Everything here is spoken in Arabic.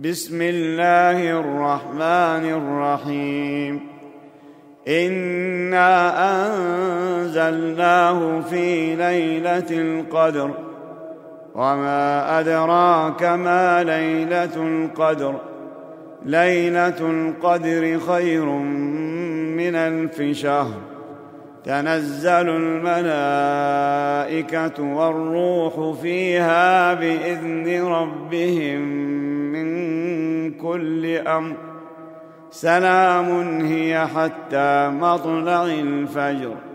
بسم الله الرحمن الرحيم إنا أنزلناه في ليلة القدر وما أدراك ما ليلة القدر ليلة القدر خير من 1000 شهر تنزل الملائكة والروح فيها بإذن ربهم من كل أمر سلام هي حتى مطلع الفجر